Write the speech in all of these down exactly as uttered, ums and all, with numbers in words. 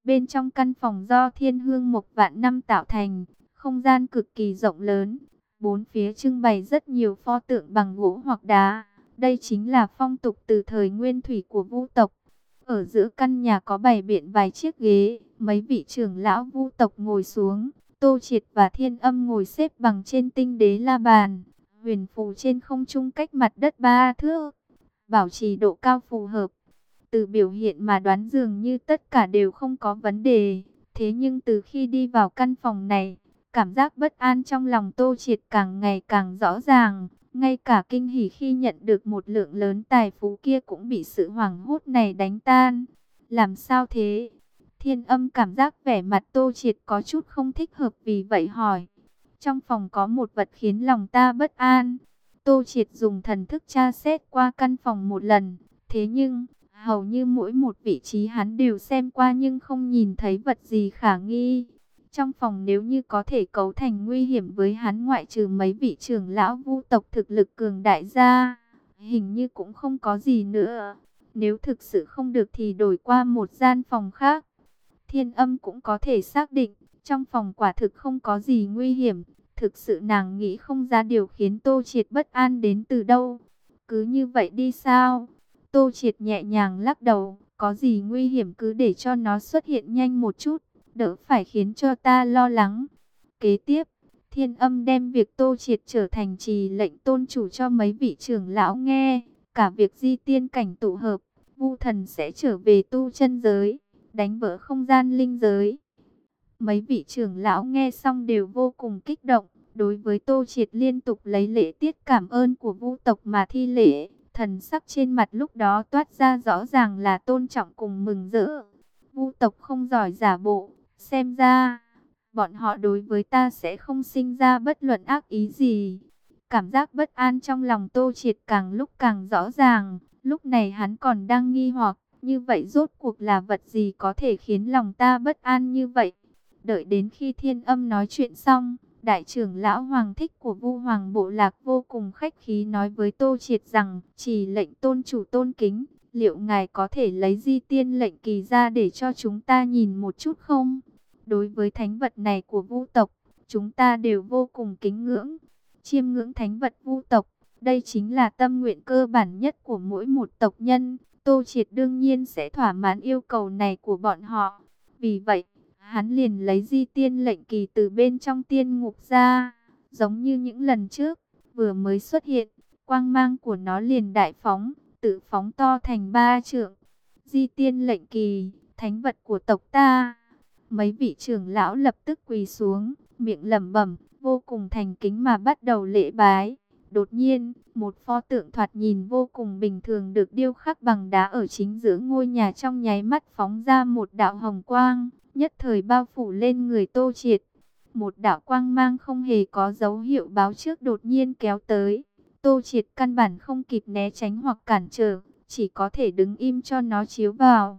Bên trong căn phòng do thiên hương mộc vạn năm tạo thành, không gian cực kỳ rộng lớn. Bốn phía trưng bày rất nhiều pho tượng bằng gỗ hoặc đá. Đây chính là phong tục từ thời nguyên thủy của Vu tộc. Ở giữa căn nhà có bày biện vài chiếc ghế, mấy vị trưởng lão Vu tộc ngồi xuống. Tô Triệt và Thiên Âm ngồi xếp bằng trên tinh đế la bàn, huyền phù trên không trung cách mặt đất ba thước, bảo trì độ cao phù hợp. Từ biểu hiện mà đoán dường như tất cả đều không có vấn đề. Thế nhưng từ khi đi vào căn phòng này, cảm giác bất an trong lòng Tô Triệt càng ngày càng rõ ràng. Ngay cả kinh hỉ khi nhận được một lượng lớn tài phú kia cũng bị sự hoảng hốt này đánh tan. Làm sao thế? Thiên Âm cảm giác vẻ mặt Tô Triệt có chút không thích hợp, vì vậy hỏi. Trong phòng có một vật khiến lòng ta bất an. Tô Triệt dùng thần thức tra xét qua căn phòng một lần. Thế nhưng, hầu như mỗi một vị trí hắn đều xem qua nhưng không nhìn thấy vật gì khả nghi. Trong phòng nếu như có thể cấu thành nguy hiểm với hắn, ngoại trừ mấy vị trưởng lão Vu tộc thực lực cường đại ra, hình như cũng không có gì nữa. Nếu thực sự không được thì đổi qua một gian phòng khác. Thiên Âm cũng có thể xác định, trong phòng quả thực không có gì nguy hiểm. Thực sự nàng nghĩ không ra điều khiến Tô Triệt bất an đến từ đâu. Cứ như vậy đi sao? Tô Triệt nhẹ nhàng lắc đầu, có gì nguy hiểm cứ để cho nó xuất hiện nhanh một chút, đỡ phải khiến cho ta lo lắng. Kế tiếp, Thiên Âm đem việc Tô Triệt trở thành trì lệnh tôn chủ cho mấy vị trưởng lão nghe. Cả việc di tiên cảnh tụ hợp, Vu thần sẽ trở về tu chân giới, đánh vỡ không gian linh giới. Mấy vị trưởng lão nghe xong đều vô cùng kích động. Đối với Tô Triệt liên tục lấy lễ tiết cảm ơn của Vu tộc mà thi lễ, thần sắc trên mặt lúc đó toát ra rõ ràng là tôn trọng cùng mừng rỡ. Vu tộc không giỏi giả bộ, xem ra bọn họ đối với ta sẽ không sinh ra bất luận ác ý gì. Cảm giác bất an trong lòng Tô Triệt càng lúc càng rõ ràng. Lúc này hắn còn đang nghi hoặc, như vậy rốt cuộc là vật gì có thể khiến lòng ta bất an như vậy. Đợi đến khi Thiên Âm nói chuyện xong, đại trưởng lão Hoàng Thích của Vu Hoàng bộ lạc vô cùng khách khí nói với Tô Triệt rằng, chỉ lệnh tôn chủ tôn kính, liệu ngài có thể lấy di tiên lệnh kỳ ra để cho chúng ta nhìn một chút không? Đối với thánh vật này của Vu tộc, chúng ta đều vô cùng kính ngưỡng. Chiêm ngưỡng thánh vật Vu tộc, đây chính là tâm nguyện cơ bản nhất của mỗi một tộc nhân. Tô Triệt đương nhiên sẽ thỏa mãn yêu cầu này của bọn họ. Vì vậy, hắn liền lấy di tiên lệnh kỳ từ bên trong tiên ngục ra. Giống như những lần trước, vừa mới xuất hiện, quang mang của nó liền đại phóng, tự phóng to thành ba trượng. Di tiên lệnh kỳ, thánh vật của tộc ta. Mấy vị trưởng lão lập tức quỳ xuống, miệng lẩm bẩm, vô cùng thành kính mà bắt đầu lễ bái. Đột nhiên, một pho tượng thoạt nhìn vô cùng bình thường được điêu khắc bằng đá ở chính giữa ngôi nhà trong nháy mắt phóng ra một đạo hồng quang, nhất thời bao phủ lên người Tô Triệt. Một đạo quang mang không hề có dấu hiệu báo trước đột nhiên kéo tới. Tô Triệt căn bản không kịp né tránh hoặc cản trở, chỉ có thể đứng im cho nó chiếu vào.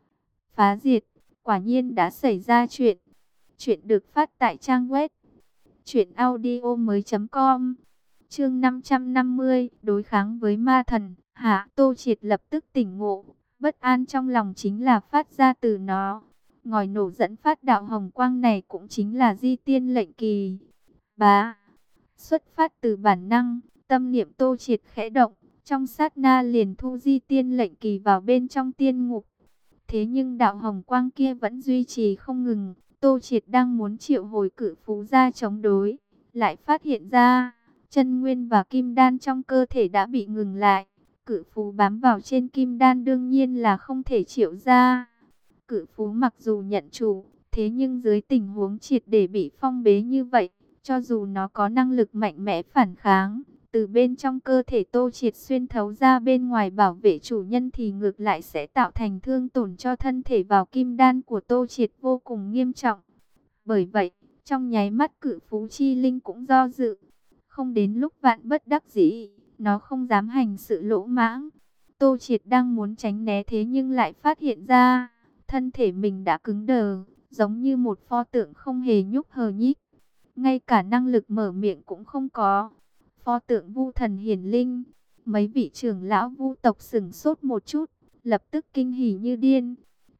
Phá diệt, quả nhiên đã xảy ra chuyện. Chuyện được phát tại trang web truyện audio mới chấm com. Chương năm trăm năm mươi, đối kháng với ma thần. Hạ, Tô Triệt lập tức tỉnh ngộ, bất an trong lòng chính là phát ra từ nó. Ngòi nổ dẫn phát đạo hồng quang này cũng chính là di tiên lệnh kỳ. Bá, xuất phát từ bản năng, tâm niệm Tô Triệt khẽ động, trong sát na liền thu di tiên lệnh kỳ vào bên trong tiên ngục. Thế nhưng đạo hồng quang kia vẫn duy trì không ngừng. Tô Triệt đang muốn triệu hồi cử phú ra chống đối, lại phát hiện ra chân nguyên và kim đan trong cơ thể đã bị ngừng lại. Cử phú bám vào trên kim đan đương nhiên là không thể triệu ra. Cử phú mặc dù nhận chủ, thế nhưng dưới tình huống triệt để bị phong bế như vậy, cho dù nó có năng lực mạnh mẽ phản kháng, từ bên trong cơ thể Tô Triệt xuyên thấu ra bên ngoài bảo vệ chủ nhân thì ngược lại sẽ tạo thành thương tổn cho thân thể vào kim đan của Tô Triệt vô cùng nghiêm trọng. Bởi vậy, trong nháy mắt cử phú chi linh cũng do dự. Không đến lúc vạn bất đắc dĩ, nó không dám hành sự lỗ mãng. Tô Triệt đang muốn tránh né thế nhưng lại phát hiện ra, thân thể mình đã cứng đờ, giống như một pho tượng không hề nhúc hờ nhích. Ngay cả năng lực mở miệng cũng không có. Pho tượng Vu thần hiển linh. Mấy vị trưởng lão Vu tộc sửng sốt một chút, lập tức kinh hỉ như điên.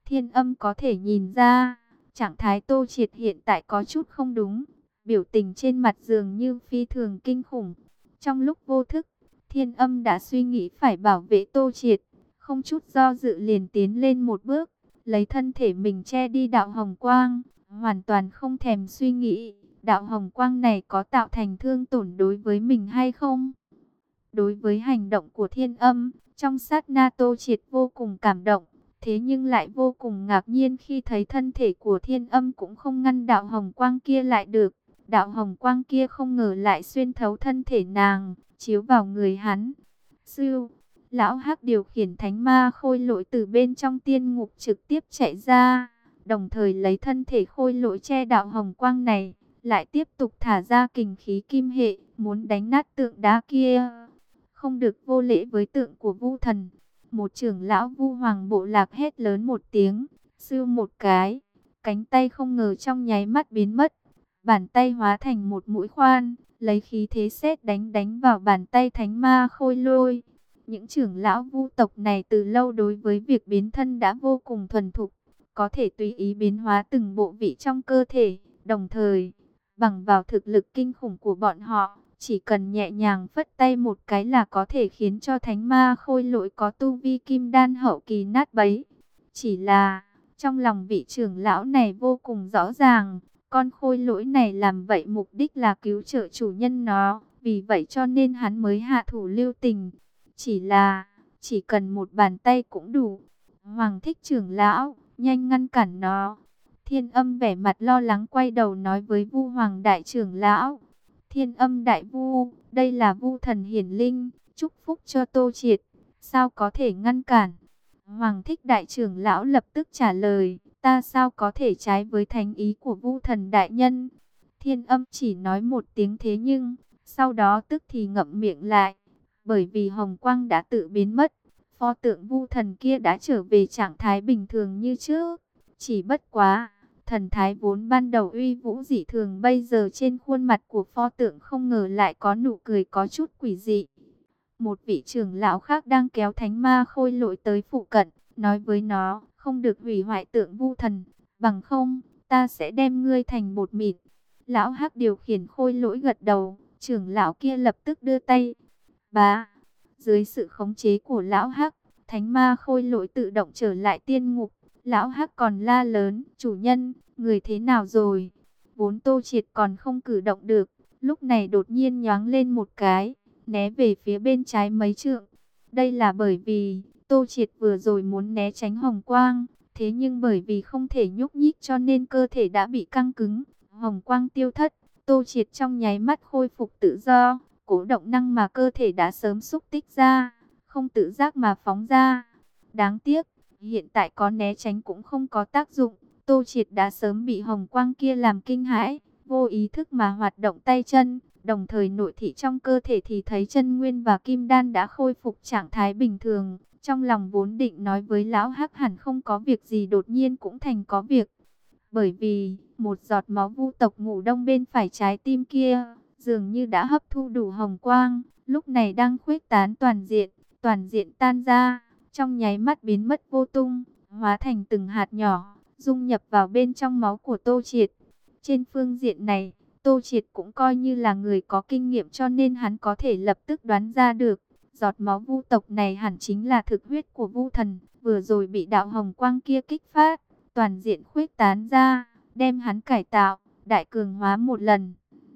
Thiên Âm có thể nhìn ra, trạng thái Tô Triệt hiện tại có chút không đúng, biểu tình trên mặt dường như phi thường kinh khủng. Trong lúc vô thức, Thiên Âm đã suy nghĩ phải bảo vệ Tô Triệt, không chút do dự liền tiến lên một bước, lấy thân thể mình che đi đạo hồng quang, hoàn toàn không thèm suy nghĩ đạo hồng quang này có tạo thành thương tổn đối với mình hay không. Đối với hành động của Thiên Âm, trong sát na Tô Triệt vô cùng cảm động, thế nhưng lại vô cùng ngạc nhiên khi thấy thân thể của Thiên Âm cũng không ngăn đạo hồng quang kia lại được. Đạo hồng quang kia không ngờ lại xuyên thấu thân thể nàng, chiếu vào người hắn. Sư, lão Hắc điều khiển thánh ma khôi lỗi từ bên trong tiên ngục trực tiếp chạy ra, đồng thời lấy thân thể khôi lỗi che đạo hồng quang này, lại tiếp tục thả ra kình khí kim hệ, muốn đánh nát tượng đá kia. Không được vô lễ với tượng của Vu Thần. Một trưởng lão Vu Hoàng bộ lạc hét lớn một tiếng, sư một cái, cánh tay không ngờ trong nháy mắt biến mất. Bàn tay hóa thành một mũi khoan, lấy khí thế sét đánh đánh vào bàn tay thánh ma khôi lôi. Những trưởng lão Vu tộc này từ lâu đối với việc biến thân đã vô cùng thuần thục, có thể tùy ý biến hóa từng bộ vị trong cơ thể, đồng thời bằng vào thực lực kinh khủng của bọn họ, chỉ cần nhẹ nhàng phất tay một cái là có thể khiến cho thánh ma khôi lỗi có tu vi kim đan hậu kỳ nát bấy. Chỉ là, trong lòng vị trưởng lão này vô cùng rõ ràng, con khôi lỗi này làm vậy mục đích là cứu trợ chủ nhân nó, vì vậy cho nên hắn mới hạ thủ lưu tình. Chỉ là, chỉ cần một bàn tay cũng đủ. Hoàng Thích trưởng lão, nhanh ngăn cản nó. Thiên Âm vẻ mặt lo lắng quay đầu nói với Vu Hoàng đại trưởng lão. Thiên Âm đại Vu, đây là Vu Thần hiển linh, chúc phúc cho Tô Triệt, sao có thể ngăn cản? Hoàng Thích đại trưởng lão lập tức trả lời, ta sao có thể trái với thánh ý của Vu Thần đại nhân? Thiên Âm chỉ nói một tiếng thế nhưng, sau đó tức thì ngậm miệng lại, bởi vì hồng quang đã tự biến mất, pho tượng Vu Thần kia đã trở về trạng thái bình thường như trước, chỉ bất quá thần thái vốn ban đầu uy vũ dị thường bây giờ trên khuôn mặt của pho tượng không ngờ lại có nụ cười có chút quỷ dị. Một vị trưởng lão khác đang kéo thánh ma khôi lỗi tới phụ cận, nói với nó, không được hủy hoại tượng Vu Thần, bằng không, ta sẽ đem ngươi thành bột mịn. Lão Hắc điều khiển khôi lỗi gật đầu, trưởng lão kia lập tức đưa tay. Bá, dưới sự khống chế của lão Hắc, thánh ma khôi lỗi tự động trở lại tiên ngục. Lão Hắc còn la lớn, chủ nhân, người thế nào rồi? Vốn Tô Triệt còn không cử động được, lúc này đột nhiên nhoáng lên một cái, né về phía bên trái mấy trượng. Đây là bởi vì, Tô Triệt vừa rồi muốn né tránh hồng quang, thế nhưng bởi vì không thể nhúc nhích cho nên cơ thể đã bị căng cứng, hồng quang tiêu thất. Tô Triệt trong nháy mắt khôi phục tự do, cố động năng mà cơ thể đã sớm xúc tích ra, không tự giác mà phóng ra. Đáng tiếc, hiện tại có né tránh cũng không có tác dụng. Tô Triệt đã sớm bị hồng quang kia làm kinh hãi, vô ý thức mà hoạt động tay chân, đồng thời nội thị trong cơ thể thì thấy chân nguyên và kim đan đã khôi phục trạng thái bình thường. Trong lòng vốn định nói với lão Hắc hẳn không có việc gì, đột nhiên cũng thành có việc. Bởi vì, một giọt máu Vu tộc ngủ đông bên phải trái tim kia, dường như đã hấp thu đủ hồng quang, lúc này đang khuếch tán toàn diện, toàn diện tan ra, trong nháy mắt biến mất vô tung, hóa thành từng hạt nhỏ, dung nhập vào bên trong máu của Tô Triệt. Trên phương diện này, Tô Triệt cũng coi như là người có kinh nghiệm cho nên hắn có thể lập tức đoán ra được, giọt máu Vu tộc này hẳn chính là thực huyết của Vu Thần, vừa rồi bị đạo hồng quang kia kích phát, toàn diện khuếch tán ra, đem hắn cải tạo, đại cường hóa một lần.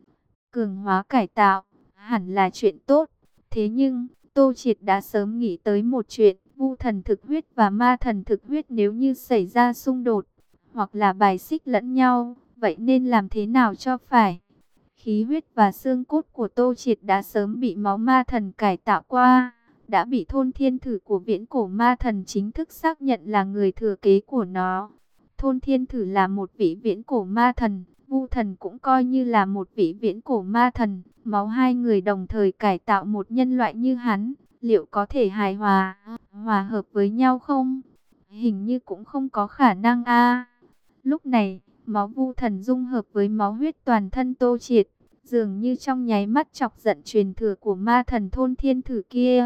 Cường hóa cải tạo, hẳn là chuyện tốt, thế nhưng, Tô Triệt đã sớm nghĩ tới một chuyện, Vu Thần thực huyết và ma thần thực huyết nếu như xảy ra xung đột, hoặc là bài xích lẫn nhau, vậy nên làm thế nào cho phải? Khí huyết và xương cốt của Tô Triệt đã sớm bị máu ma thần cải tạo qua, đã bị thôn thiên thử của viễn cổ ma thần chính thức xác nhận là người thừa kế của nó. Thôn thiên thử là một vị viễn cổ ma thần, Vu Thần cũng coi như là một vị viễn cổ ma thần, máu hai người đồng thời cải tạo một nhân loại như hắn, liệu có thể hài hòa, hòa hợp với nhau không? Hình như cũng không có khả năng a. Lúc này, máu Vu Thần dung hợp với máu huyết toàn thân Tô Triệt, dường như trong nháy mắt chọc giận truyền thừa của ma thần thôn thiên thử kia.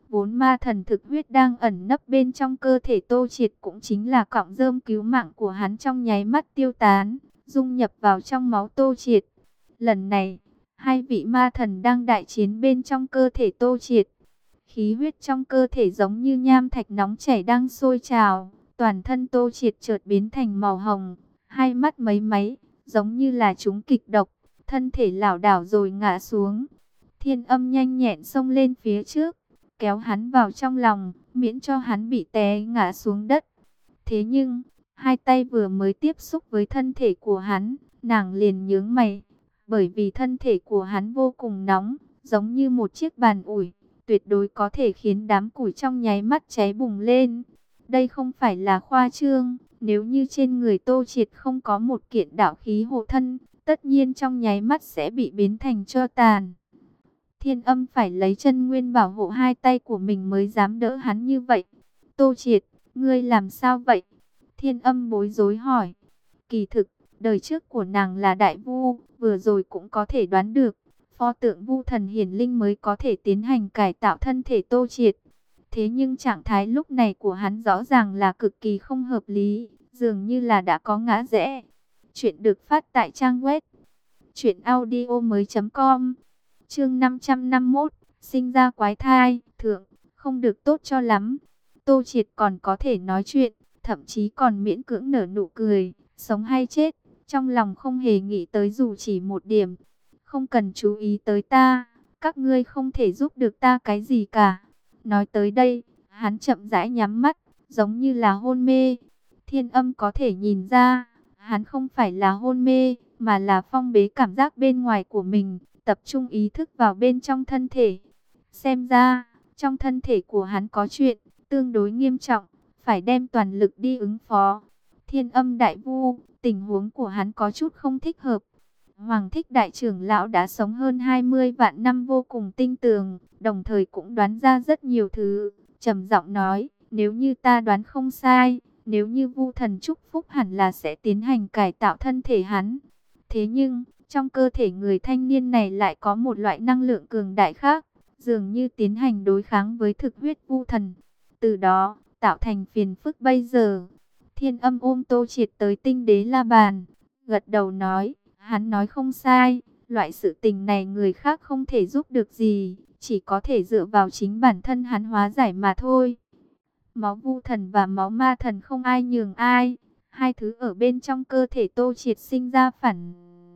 Vốn ma thần thực huyết đang ẩn nấp bên trong cơ thể Tô Triệt cũng chính là cọng rơm cứu mạng của hắn, trong nháy mắt tiêu tán, dung nhập vào trong máu Tô Triệt. Lần này, hai vị ma thần đang đại chiến bên trong cơ thể Tô Triệt. Khí huyết trong cơ thể giống như nham thạch nóng chảy đang sôi trào, toàn thân Tô Triệt chợt biến thành màu hồng, hai mắt mấy máy, giống như là trúng kịch độc, thân thể lảo đảo rồi ngã xuống. Thiên Âm nhanh nhẹn xông lên phía trước, kéo hắn vào trong lòng, miễn cho hắn bị té ngã xuống đất. Thế nhưng, hai tay vừa mới tiếp xúc với thân thể của hắn, nàng liền nhướng mày, bởi vì thân thể của hắn vô cùng nóng, giống như một chiếc bàn ủi, tuyệt đối có thể khiến đám củi trong nháy mắt cháy bùng lên. Đây không phải là khoa trương, nếu như trên người Tô Triệt không có một kiện đạo khí hộ thân, tất nhiên trong nháy mắt sẽ bị biến thành tro tàn. Thiên Âm phải lấy chân nguyên bảo hộ hai tay của mình mới dám đỡ hắn như vậy. Tô Triệt, ngươi làm sao vậy? Thiên Âm bối rối hỏi. Kỳ thực, đời trước của nàng là đại vu, vừa rồi cũng có thể đoán được. Pho tượng vu thần hiển linh mới có thể tiến hành cải tạo thân thể Tô Triệt. Thế nhưng trạng thái lúc này của hắn rõ ràng là cực kỳ không hợp lý, dường như là đã có ngã rẽ. Chuyện được phát tại trang web truyện audio mới chấm com. Chương năm trăm năm mươi mốt, sinh ra quái thai, thượng, không được tốt cho lắm. Tô Triệt còn có thể nói chuyện, thậm chí còn miễn cưỡng nở nụ cười, sống hay chết, trong lòng không hề nghĩ tới dù chỉ một điểm. Không cần chú ý tới ta, các ngươi không thể giúp được ta cái gì cả. Nói tới đây, hắn chậm rãi nhắm mắt, giống như là hôn mê. Thiên Âm có thể nhìn ra, hắn không phải là hôn mê, mà là phong bế cảm giác bên ngoài của mình, tập trung ý thức vào bên trong thân thể. Xem ra, trong thân thể của hắn có chuyện tương đối nghiêm trọng, phải đem toàn lực đi ứng phó. Thiên Âm đại vu, tình huống của hắn có chút không thích hợp. Hoàng Thích đại trưởng lão đã sống hơn hai mươi vạn năm vô cùng tinh tường, đồng thời cũng đoán ra rất nhiều thứ. Trầm giọng nói, nếu như ta đoán không sai, nếu như vu thần chúc phúc hẳn là sẽ tiến hành cải tạo thân thể hắn. Thế nhưng, trong cơ thể người thanh niên này lại có một loại năng lượng cường đại khác, dường như tiến hành đối kháng với thực huyết vu thần. Từ đó, tạo thành phiền phức bây giờ. Thiên Âm ôm Tô Triệt tới Tinh Đế La Bàn, gật đầu nói, hắn nói không sai, loại sự tình này người khác không thể giúp được gì, chỉ có thể dựa vào chính bản thân hắn hóa giải mà thôi. Máu vu thần và máu ma thần không ai nhường ai, hai thứ ở bên trong cơ thể Tô Triệt sinh ra phản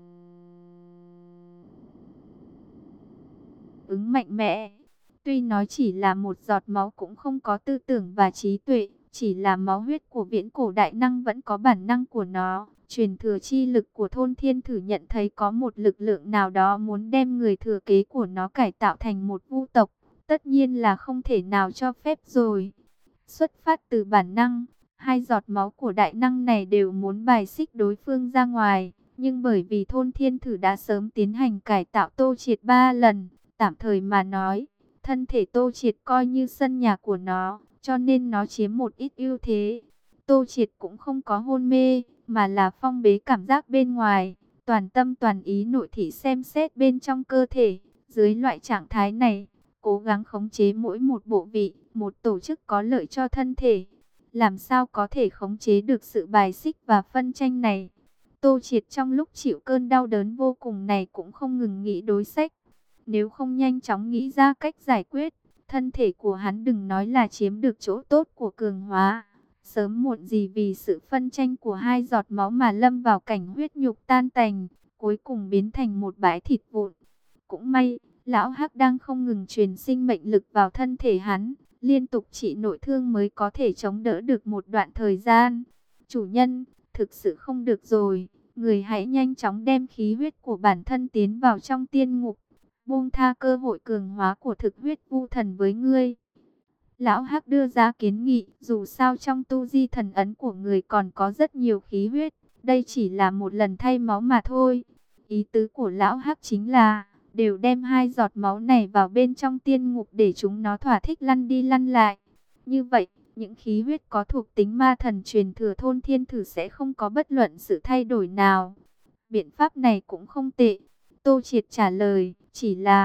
ứng mạnh mẽ. Tuy nói chỉ là một giọt máu cũng không có tư tưởng và trí tuệ, chỉ là máu huyết của viễn cổ đại năng vẫn có bản năng của nó. Truyền thừa chi lực của thôn thiên thử nhận thấy có một lực lượng nào đó muốn đem người thừa kế của nó cải tạo thành một vu tộc, tất nhiên là không thể nào cho phép rồi. Xuất phát từ bản năng, hai giọt máu của đại năng này đều muốn bài xích đối phương ra ngoài, nhưng bởi vì thôn thiên thử đã sớm tiến hành cải tạo Tô Triệt ba lần, tạm thời mà nói, thân thể Tô Triệt coi như sân nhà của nó, cho nên nó chiếm một ít ưu thế. Tô Triệt cũng không có hôn mê, mà là phong bế cảm giác bên ngoài, toàn tâm toàn ý nội thị xem xét bên trong cơ thể. Dưới loại trạng thái này, cố gắng khống chế mỗi một bộ vị, một tổ chức có lợi cho thân thể. Làm sao có thể khống chế được sự bài xích và phân tranh này? Tô Triệt trong lúc chịu cơn đau đớn vô cùng này cũng không ngừng nghĩ đối sách. Nếu không nhanh chóng nghĩ ra cách giải quyết, thân thể của hắn đừng nói là chiếm được chỗ tốt của cường hóa, sớm muộn gì vì sự phân tranh của hai giọt máu mà lâm vào cảnh huyết nhục tan tành, cuối cùng biến thành một bãi thịt vụn. Cũng may, lão Hắc đang không ngừng truyền sinh mệnh lực vào thân thể hắn, liên tục trị nội thương mới có thể chống đỡ được một đoạn thời gian. Chủ nhân, thực sự không được rồi, người hãy nhanh chóng đem khí huyết của bản thân tiến vào trong tiên ngục, buông tha cơ hội cường hóa của thực huyết vu thần với ngươi. Lão Hắc đưa ra kiến nghị, dù sao trong tu di thần ấn của người còn có rất nhiều khí huyết, đây chỉ là một lần thay máu mà thôi. Ý tứ của Lão Hắc chính là, đều đem hai giọt máu này vào bên trong tiên ngục để chúng nó thỏa thích lăn đi lăn lại. Như vậy, những khí huyết có thuộc tính ma thần truyền thừa thôn thiên thử sẽ không có bất luận sự thay đổi nào. Biện pháp này cũng không tệ. Tô Triệt trả lời, chỉ là,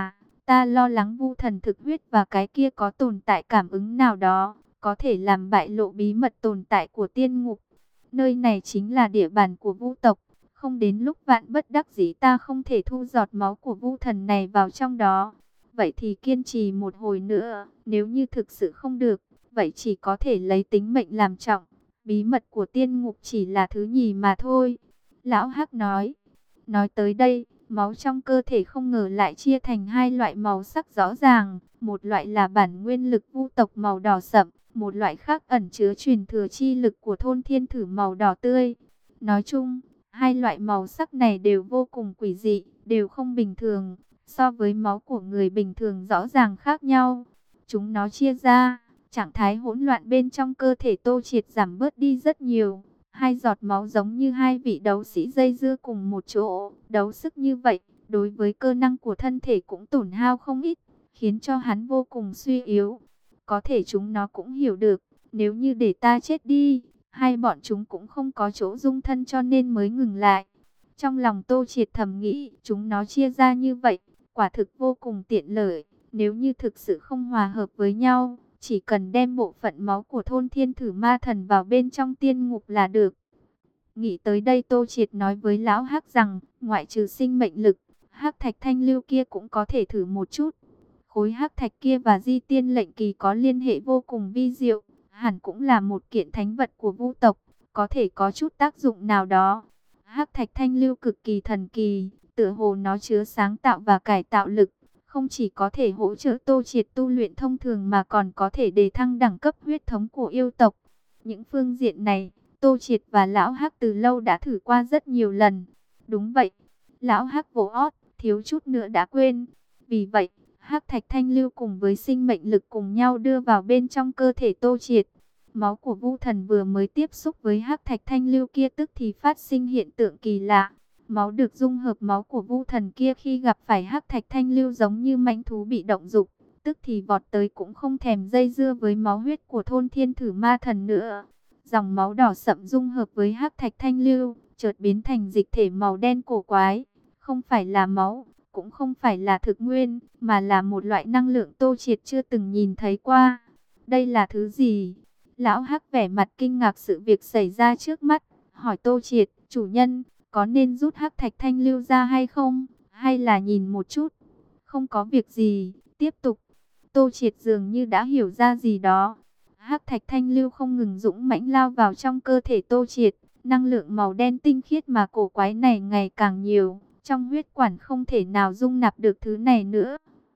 Ta lo lắng vu thần thực huyết và cái kia có tồn tại cảm ứng nào đó, có thể làm bại lộ bí mật tồn tại của tiên ngục. Nơi này chính là địa bàn của vu tộc, không đến lúc vạn bất đắc dĩ ta không thể thu giọt máu của vu thần này vào trong đó. Vậy thì kiên trì một hồi nữa, nếu như thực sự không được, vậy chỉ có thể lấy tính mệnh làm trọng. Bí mật của tiên ngục chỉ là thứ nhì mà thôi. Lão Hắc nói. Nói tới đây, máu trong cơ thể không ngờ lại chia thành hai loại màu sắc rõ ràng. Một loại là bản nguyên lực vu tộc màu đỏ sậm, một loại khác ẩn chứa truyền thừa chi lực của thôn thiên thử màu đỏ tươi. Nói chung, hai loại màu sắc này đều vô cùng quỷ dị, đều không bình thường. So với máu của người bình thường rõ ràng khác nhau. Chúng nó chia ra, trạng thái hỗn loạn bên trong cơ thể Tô Triệt giảm bớt đi rất nhiều. Hai giọt máu giống như hai vị đấu sĩ dây dưa cùng một chỗ, đấu sức như vậy, đối với cơ năng của thân thể cũng tổn hao không ít, khiến cho hắn vô cùng suy yếu. Có thể chúng nó cũng hiểu được, nếu như để ta chết đi, hai bọn chúng cũng không có chỗ dung thân cho nên mới ngừng lại. Trong lòng Tô Triệt thầm nghĩ, chúng nó chia ra như vậy, quả thực vô cùng tiện lợi. Nếu như thực sự không hòa hợp với nhau, chỉ cần đem bộ phận máu của thôn thiên thử ma thần vào bên trong tiên ngục là được. Nghĩ tới đây Tô Triệt nói với Lão Hắc rằng, ngoại trừ sinh mệnh lực, hắc thạch thanh lưu kia cũng có thể thử một chút. Khối hắc thạch kia và di tiên lệnh kỳ có liên hệ vô cùng vi diệu, hẳn cũng là một kiện thánh vật của vu tộc, có thể có chút tác dụng nào đó. Hắc thạch thanh lưu cực kỳ thần kỳ, tựa hồ nó chứa sáng tạo và cải tạo lực, không chỉ có thể hỗ trợ Tô Triệt tu luyện thông thường mà còn có thể đề thăng đẳng cấp huyết thống của yêu tộc. Những phương diện này, Tô Triệt và Lão Hắc từ lâu đã thử qua rất nhiều lần. Đúng vậy, Lão Hắc vỗ ót, thiếu chút nữa đã quên. Vì vậy, hắc thạch thanh lưu cùng với sinh mệnh lực cùng nhau đưa vào bên trong cơ thể Tô Triệt. Máu của vu thần vừa mới tiếp xúc với hắc thạch thanh lưu kia tức thì phát sinh hiện tượng kỳ lạ. Máu được dung hợp máu của vu thần kia khi gặp phải hắc thạch thanh lưu giống như mãnh thú bị động dục, tức thì vọt tới cũng không thèm dây dưa với máu huyết của thôn thiên thử ma thần nữa. Dòng máu đỏ sậm dung hợp với hắc thạch thanh lưu, chợt biến thành dịch thể màu đen cổ quái, không phải là máu, cũng không phải là thực nguyên, mà là một loại năng lượng Tô Triệt chưa từng nhìn thấy qua. Đây là thứ gì? Lão Hắc vẻ mặt kinh ngạc sự việc xảy ra trước mắt, hỏi Tô Triệt, chủ nhân, có nên rút hắc thạch thanh lưu ra hay không? Hay là nhìn một chút? Không có việc gì, tiếp tục. Tô Triệt dường như đã hiểu ra gì đó. Hắc thạch thanh lưu không ngừng dũng mãnh lao vào trong cơ thể Tô Triệt. Năng lượng màu đen tinh khiết mà cổ quái này ngày càng nhiều. Trong huyết quản không thể nào dung nạp được thứ này nữa.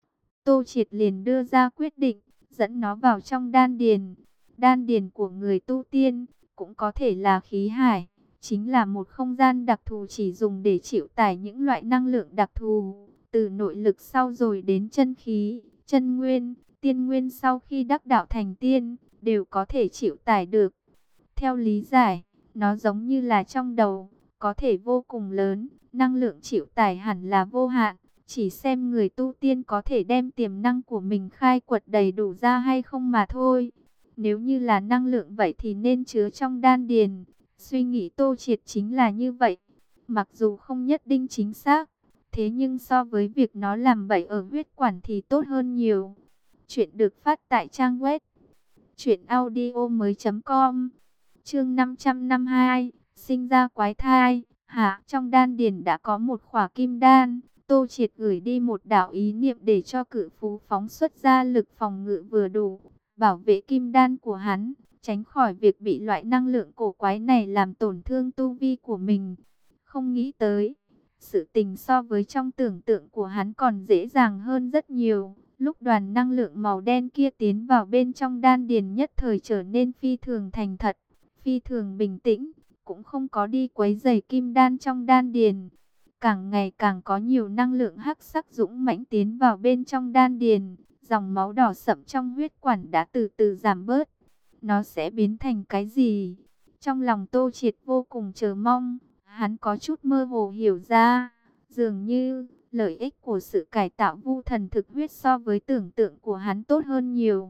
Tô Triệt liền đưa ra quyết định, dẫn nó vào trong đan điền. Đan điền của người tu tiên, cũng có thể là khí hải. Chính là một không gian đặc thù chỉ dùng để chịu tải những loại năng lượng đặc thù. Từ nội lực sau rồi đến chân khí, chân nguyên, tiên nguyên sau khi đắc đạo thành tiên, đều có thể chịu tải được. Theo lý giải, nó giống như là trong đầu, có thể vô cùng lớn, năng lượng chịu tải hẳn là vô hạn. Chỉ xem người tu tiên có thể đem tiềm năng của mình khai quật đầy đủ ra hay không mà thôi. Nếu như là năng lượng vậy thì nên chứa trong đan điền. Suy nghĩ Tô Triệt chính là như vậy. Mặc dù không nhất định chính xác, thế nhưng so với việc nó làm bậy ở huyết quản thì tốt hơn nhiều. Chuyện được phát tại trang web truyện audio mới chấm com. Chương năm trăm năm mươi hai, sinh ra quái thai. Hả, trong đan điền đã có một khỏa kim đan. Tô Triệt gửi đi một đạo ý niệm để cho cự phú phóng xuất ra lực phòng ngự vừa đủ, bảo vệ kim đan của hắn, tránh khỏi việc bị loại năng lượng cổ quái này làm tổn thương tu vi của mình. Không nghĩ tới, sự tình so với trong tưởng tượng của hắn còn dễ dàng hơn rất nhiều. Lúc đoàn năng lượng màu đen kia tiến vào bên trong đan điền nhất thời trở nên phi thường thành thật, phi thường bình tĩnh, cũng không có đi quấy rầy kim đan trong đan điền. Càng ngày càng có nhiều năng lượng hắc sắc dũng mãnh tiến vào bên trong đan điền, dòng máu đỏ sậm trong huyết quản đã từ từ giảm bớt. Nó sẽ biến thành cái gì? Trong lòng Tô Triệt vô cùng chờ mong, hắn có chút mơ hồ hiểu ra, dường như lợi ích của sự cải tạo vu thần thực huyết so với tưởng tượng của hắn tốt hơn nhiều.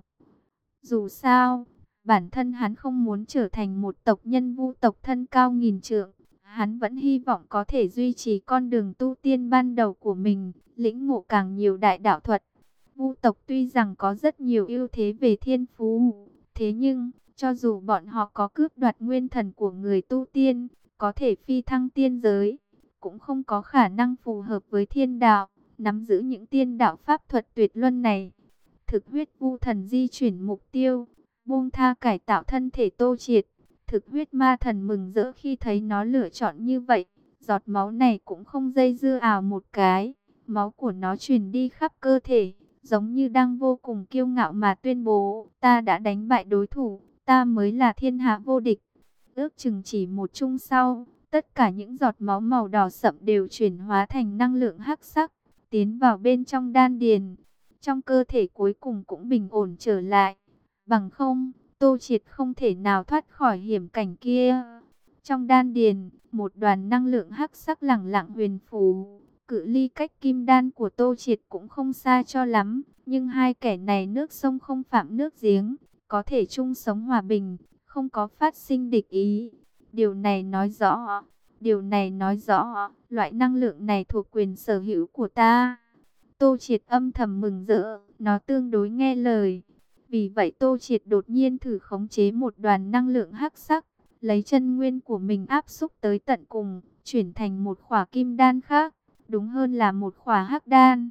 Dù sao, bản thân hắn không muốn trở thành một tộc nhân vu tộc thân cao nghìn trượng. Hắn vẫn hy vọng có thể duy trì con đường tu tiên ban đầu của mình, lĩnh ngộ càng nhiều đại đạo thuật, Vu tộc tuy rằng có rất nhiều ưu thế về thiên phú, thế nhưng cho dù bọn họ có cướp đoạt nguyên thần của người tu tiên, có thể phi thăng tiên giới, cũng không có khả năng phù hợp với thiên đạo, nắm giữ những tiên đạo pháp thuật tuyệt luân này. Thực huyết vu thần di chuyển mục tiêu, buông tha cải tạo thân thể Tô Triệt. Thực huyết ma thần mừng rỡ khi thấy nó lựa chọn như vậy. Giọt máu này cũng không dây dưa ảo một cái. Máu của nó truyền đi khắp cơ thể, giống như đang vô cùng kiêu ngạo mà tuyên bố: ta đã đánh bại đối thủ, ta mới là thiên hạ vô địch. Ước chừng chỉ một chung sau, tất cả những giọt máu màu đỏ sậm đều chuyển hóa thành năng lượng hắc sắc, tiến vào bên trong đan điền. Trong cơ thể cuối cùng cũng bình ổn trở lại. Bằng không, Tô Triệt không thể nào thoát khỏi hiểm cảnh kia. Trong đan điền, một đoàn năng lượng hắc sắc lẳng lặng huyền phù. Cự ly cách kim đan của Tô Triệt cũng không xa cho lắm. Nhưng hai kẻ này nước sông không phạm nước giếng, có thể chung sống hòa bình, không có phát sinh địch ý. Điều này nói rõ, điều này nói rõ, loại năng lượng này thuộc quyền sở hữu của ta. Tô Triệt âm thầm mừng rỡ, nó tương đối nghe lời. Vì vậy Tô Triệt đột nhiên thử khống chế một đoàn năng lượng hắc sắc, lấy chân nguyên của mình áp xúc tới tận cùng, chuyển thành một khỏa kim đan khác, đúng hơn là một khỏa hắc đan.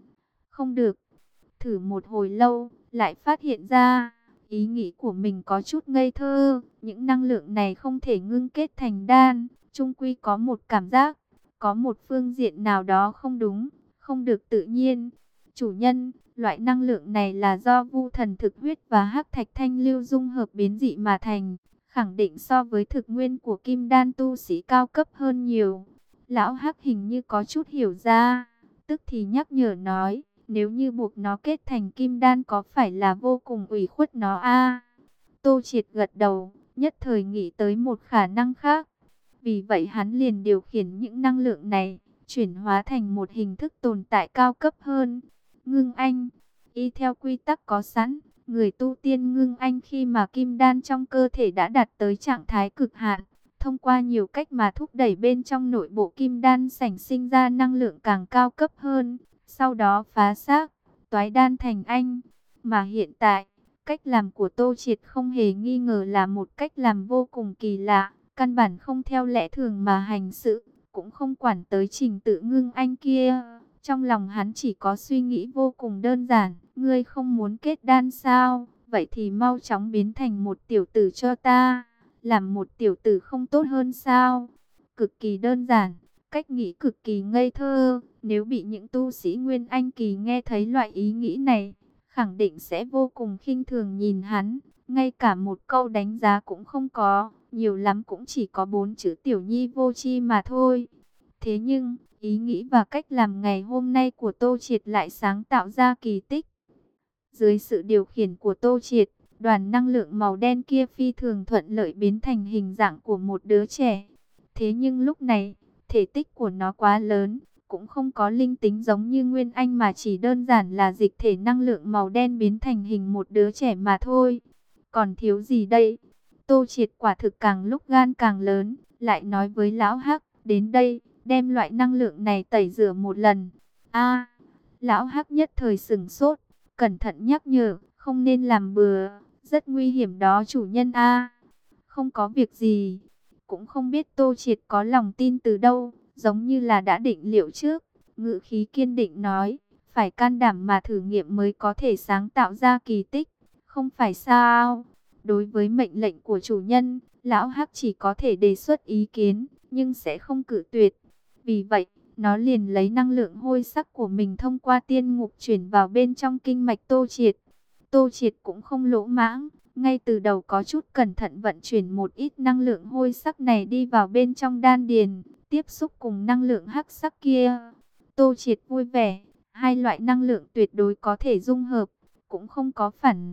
Không được, thử một hồi lâu, lại phát hiện ra, ý nghĩ của mình có chút ngây thơ, những năng lượng này không thể ngưng kết thành đan, chung quy có một cảm giác, có một phương diện nào đó không đúng, không được tự nhiên. Chủ nhân, loại năng lượng này là do vu thần thực huyết và hắc thạch thanh lưu dung hợp biến dị mà thành, khẳng định so với thực nguyên của kim đan tu sĩ cao cấp hơn nhiều. Lão hắc hình như có chút hiểu ra, tức thì nhắc nhở nói, nếu như buộc nó kết thành kim đan có phải là vô cùng ủy khuất nó a? Tô Triệt gật đầu, nhất thời nghĩ tới một khả năng khác. Vì vậy hắn liền điều khiển những năng lượng này, chuyển hóa thành một hình thức tồn tại cao cấp hơn. Ngưng anh, y theo quy tắc có sẵn, người tu tiên ngưng anh khi mà kim đan trong cơ thể đã đạt tới trạng thái cực hạn, thông qua nhiều cách mà thúc đẩy bên trong nội bộ kim đan sản sinh ra năng lượng càng cao cấp hơn, sau đó phá xác, toái đan thành anh. Mà hiện tại, cách làm của Tô Triệt không hề nghi ngờ là một cách làm vô cùng kỳ lạ, căn bản không theo lẽ thường mà hành sự, cũng không quản tới trình tự ngưng anh kia. Trong lòng hắn chỉ có suy nghĩ vô cùng đơn giản, ngươi không muốn kết đan sao, vậy thì mau chóng biến thành một tiểu tử cho ta, làm một tiểu tử không tốt hơn sao? Cực kỳ đơn giản, cách nghĩ cực kỳ ngây thơ, nếu bị những tu sĩ Nguyên Anh kỳ nghe thấy loại ý nghĩ này, khẳng định sẽ vô cùng khinh thường nhìn hắn, ngay cả một câu đánh giá cũng không có, nhiều lắm cũng chỉ có bốn chữ tiểu nhi vô tri mà thôi. Thế nhưng, ý nghĩ và cách làm ngày hôm nay của Tô Triệt lại sáng tạo ra kỳ tích. Dưới sự điều khiển của Tô Triệt, đoàn năng lượng màu đen kia phi thường thuận lợi biến thành hình dạng của một đứa trẻ. Thế nhưng lúc này, thể tích của nó quá lớn, cũng không có linh tính giống như Nguyên Anh mà chỉ đơn giản là dịch thể năng lượng màu đen biến thành hình một đứa trẻ mà thôi. Còn thiếu gì đây? Tô Triệt quả thực càng lúc gan càng lớn, lại nói với Lão Hắc, đến đây, đem loại năng lượng này tẩy rửa một lần. A, Lão Hắc nhất thời sửng sốt, cẩn thận nhắc nhở, không nên làm bừa, rất nguy hiểm đó chủ nhân a. Không có việc gì, cũng không biết Tô Triệt có lòng tin từ đâu, giống như là đã định liệu trước, ngữ khí kiên định nói, phải can đảm mà thử nghiệm mới có thể sáng tạo ra kỳ tích, không phải sao? Đối với mệnh lệnh của chủ nhân, Lão Hắc chỉ có thể đề xuất ý kiến, nhưng sẽ không cự tuyệt. Vì vậy, nó liền lấy năng lượng hôi sắc của mình thông qua tiên ngục chuyển vào bên trong kinh mạch Tô Triệt. Tô Triệt cũng không lỗ mãng, ngay từ đầu có chút cẩn thận vận chuyển một ít năng lượng hôi sắc này đi vào bên trong đan điền, tiếp xúc cùng năng lượng hắc sắc kia. Tô Triệt vui vẻ, hai loại năng lượng tuyệt đối có thể dung hợp, cũng không có phản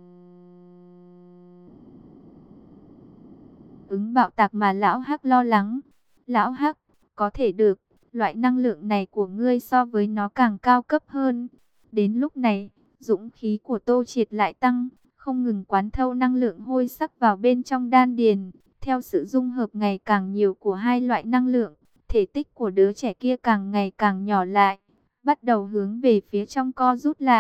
ứng bạo tạc mà Lão Hắc lo lắng. Lão Hắc, có thể được, loại năng lượng này của ngươi so với nó càng cao cấp hơn. Đến lúc này, dũng khí của Tô Triệt lại tăng, không ngừng quán thâu năng lượng hôi sắc vào bên trong đan điền. Theo sự dung hợp ngày càng nhiều của hai loại năng lượng, thể tích của đứa trẻ kia càng ngày càng nhỏ lại, bắt đầu hướng về phía trong co rút lại,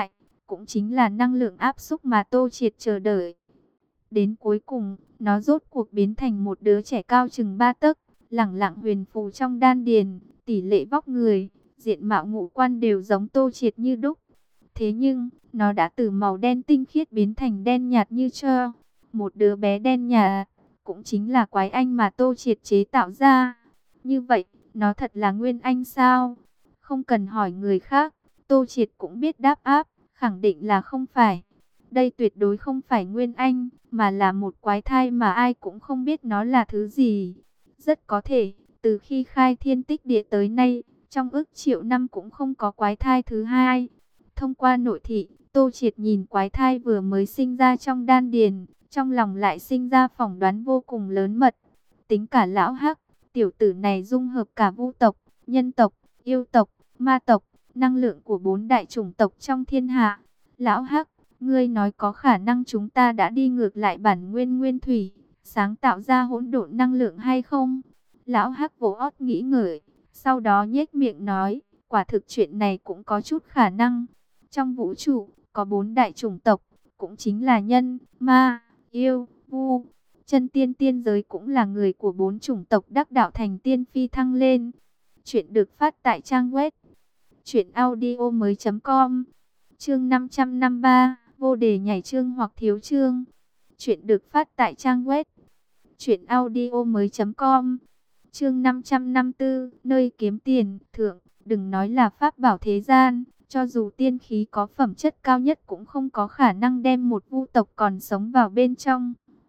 cũng chính là năng lượng áp xúc mà Tô Triệt chờ đợi. Đến cuối cùng, nó rốt cuộc biến thành một đứa trẻ cao chừng ba tấc, lẳng lặng huyền phù trong đan điền, tỷ lệ vóc người, diện mạo ngũ quan đều giống Tô Triệt như đúc. Thế nhưng, nó đã từ màu đen tinh khiết biến thành đen nhạt như tro. Một đứa bé đen nhạt, cũng chính là quái anh mà Tô Triệt chế tạo ra. Như vậy, nó thật là Nguyên Anh sao? Không cần hỏi người khác, Tô Triệt cũng biết đáp áp, khẳng định là không phải. Đây tuyệt đối không phải Nguyên Anh, mà là một quái thai mà ai cũng không biết nó là thứ gì. Rất có thể, từ khi khai thiên tích địa tới nay, trong ức triệu năm cũng không có quái thai thứ hai. Thông qua nội thị, Tô Triệt nhìn quái thai vừa mới sinh ra trong đan điền, trong lòng lại sinh ra phỏng đoán vô cùng lớn mật. Tính cả lão Hắc, tiểu tử này dung hợp cả vu tộc, nhân tộc, yêu tộc, ma tộc, năng lượng của bốn đại chủng tộc trong thiên hạ. Lão Hắc, ngươi nói có khả năng chúng ta đã đi ngược lại bản nguyên nguyên thủy, sáng tạo ra hỗn độn năng lượng hay không? Lão Hắc vỗ ót nghĩ ngợi, sau đó nhếch miệng nói, quả thực chuyện này cũng có chút khả năng. Trong vũ trụ, có bốn đại chủng tộc, cũng chính là nhân, ma, yêu, vu. Chân tiên tiên giới cũng là người của bốn chủng tộc đắc đạo thành tiên phi thăng lên. Chuyện được phát tại trang web truyện audio mới.com. Chương năm trăm năm mươi ba, vô đề nhảy chương hoặc thiếu chương. Chuyện được phát tại trang web truyện audio mới.com. Chương năm trăm năm mươi tư, nơi kiếm tiền, thượng, đừng nói là pháp bảo thế gian, cho dù tiên khí có phẩm chất cao nhất cũng không có khả năng đem một vu tộc còn sống vào bên trong.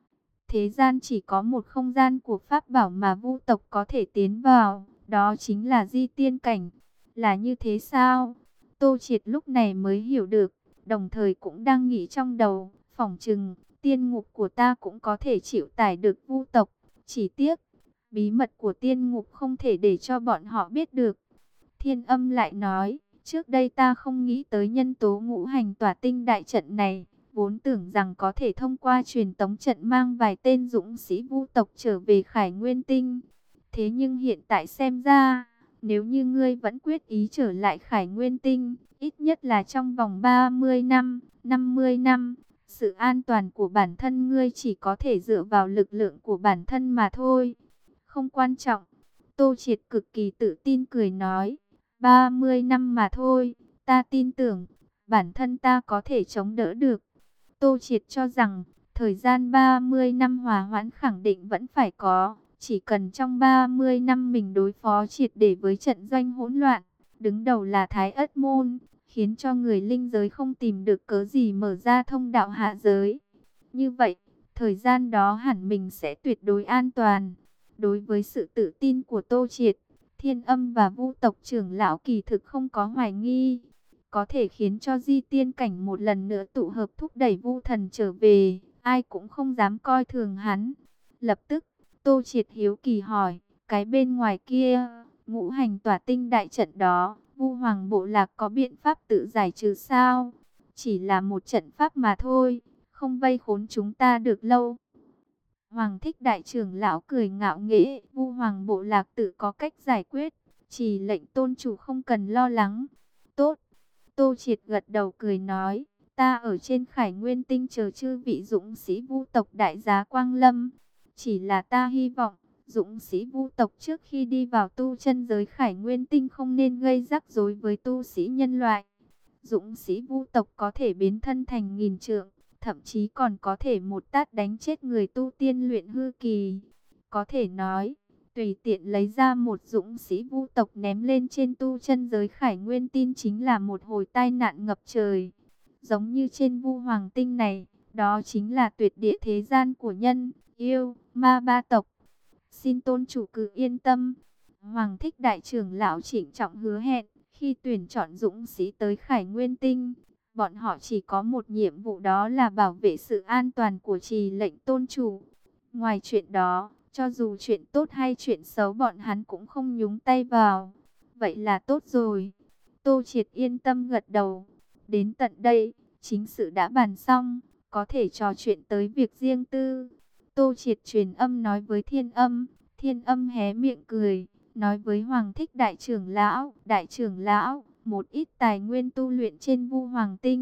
Thế gian chỉ có một không gian của pháp bảo mà vu tộc có thể tiến vào, đó chính là di tiên cảnh. Là như thế sao? Tô Triệt lúc này mới hiểu được, đồng thời cũng đang nghĩ trong đầu, phỏng chừng, tiên ngục của ta cũng có thể chịu tải được vu tộc. Chỉ tiếc, bí mật của tiên ngục không thể để cho bọn họ biết được. Thiên Âm lại nói, trước đây ta không nghĩ tới nhân tố ngũ hành tỏa tinh đại trận này, vốn tưởng rằng có thể thông qua truyền tống trận mang vài tên dũng sĩ vu tộc trở về Khải Nguyên Tinh. Thế nhưng hiện tại xem ra, nếu như ngươi vẫn quyết ý trở lại Khải Nguyên Tinh, ít nhất là trong vòng ba mươi năm, năm mươi năm, sự an toàn của bản thân ngươi chỉ có thể dựa vào lực lượng của bản thân mà thôi. Không quan trọng. Tô Triệt cực kỳ tự tin cười nói, ba mươi năm mà thôi, ta tin tưởng, bản thân ta có thể chống đỡ được. Tô Triệt cho rằng, thời gian ba mươi năm hòa hoãn khẳng định vẫn phải có. Chỉ cần trong ba mươi năm mình đối phó triệt để với trận doanh hỗn loạn, đứng đầu là Thái Ất Môn, khiến cho người linh giới không tìm được cớ gì mở ra thông đạo hạ giới. Như vậy, thời gian đó hẳn mình sẽ tuyệt đối an toàn. Đối với sự tự tin của Tô Triệt, Thiên Âm và Vu tộc trưởng lão kỳ thực không có hoài nghi. Có thể khiến cho di tiên cảnh một lần nữa tụ hợp thúc đẩy Vu thần trở về, ai cũng không dám coi thường hắn. Lập tức, Tô Triệt hiếu kỳ hỏi, cái bên ngoài kia, ngũ hành tỏa tinh đại trận đó, Vu Hoàng bộ lạc có biện pháp tự giải trừ sao? Chỉ là một trận pháp mà thôi, không vây khốn chúng ta được lâu. Hoàng Thích đại trưởng lão cười ngạo nghễ, Vu Hoàng bộ lạc tự có cách giải quyết, chỉ lệnh tôn chủ không cần lo lắng. Tốt. Tô Triệt gật đầu cười nói, ta ở trên Khải Nguyên Tinh chờ chư vị dũng sĩ Vu tộc đại giá quang lâm. Chỉ là ta hy vọng, dũng sĩ Vu tộc trước khi đi vào tu chân giới Khải Nguyên Tinh không nên gây rắc rối với tu sĩ nhân loại. Dũng sĩ Vu tộc có thể biến thân thành nghìn trượng, thậm chí còn có thể một tát đánh chết người tu tiên luyện hư kỳ. Có thể nói, tùy tiện lấy ra một dũng sĩ Vu tộc ném lên trên tu chân giới Khải Nguyên Tinh chính là một hồi tai nạn ngập trời. Giống như trên Vu Hoàng Tinh này, đó chính là tuyệt địa thế gian của nhân, yêu, ma ba tộc. Xin tôn chủ cứ yên tâm. Hoàng Thích đại trưởng lão trịnh trọng hứa hẹn, khi tuyển chọn dũng sĩ tới Khải Nguyên Tinh, bọn họ chỉ có một nhiệm vụ, đó là bảo vệ sự an toàn của Trì lệnh tôn chủ. Ngoài chuyện đó, cho dù chuyện tốt hay chuyện xấu bọn hắn cũng không nhúng tay vào. Vậy là tốt rồi. Tô Triệt yên tâm gật đầu. Đến tận đây, chính sự đã bàn xong, có thể trò chuyện tới việc riêng tư. Tô Triệt truyền âm nói với Thiên Âm, Thiên Âm hé miệng cười, nói với Hoàng Thích đại trưởng lão, đại trưởng lão, một ít tài nguyên tu luyện trên Vu Hoàng Tinh,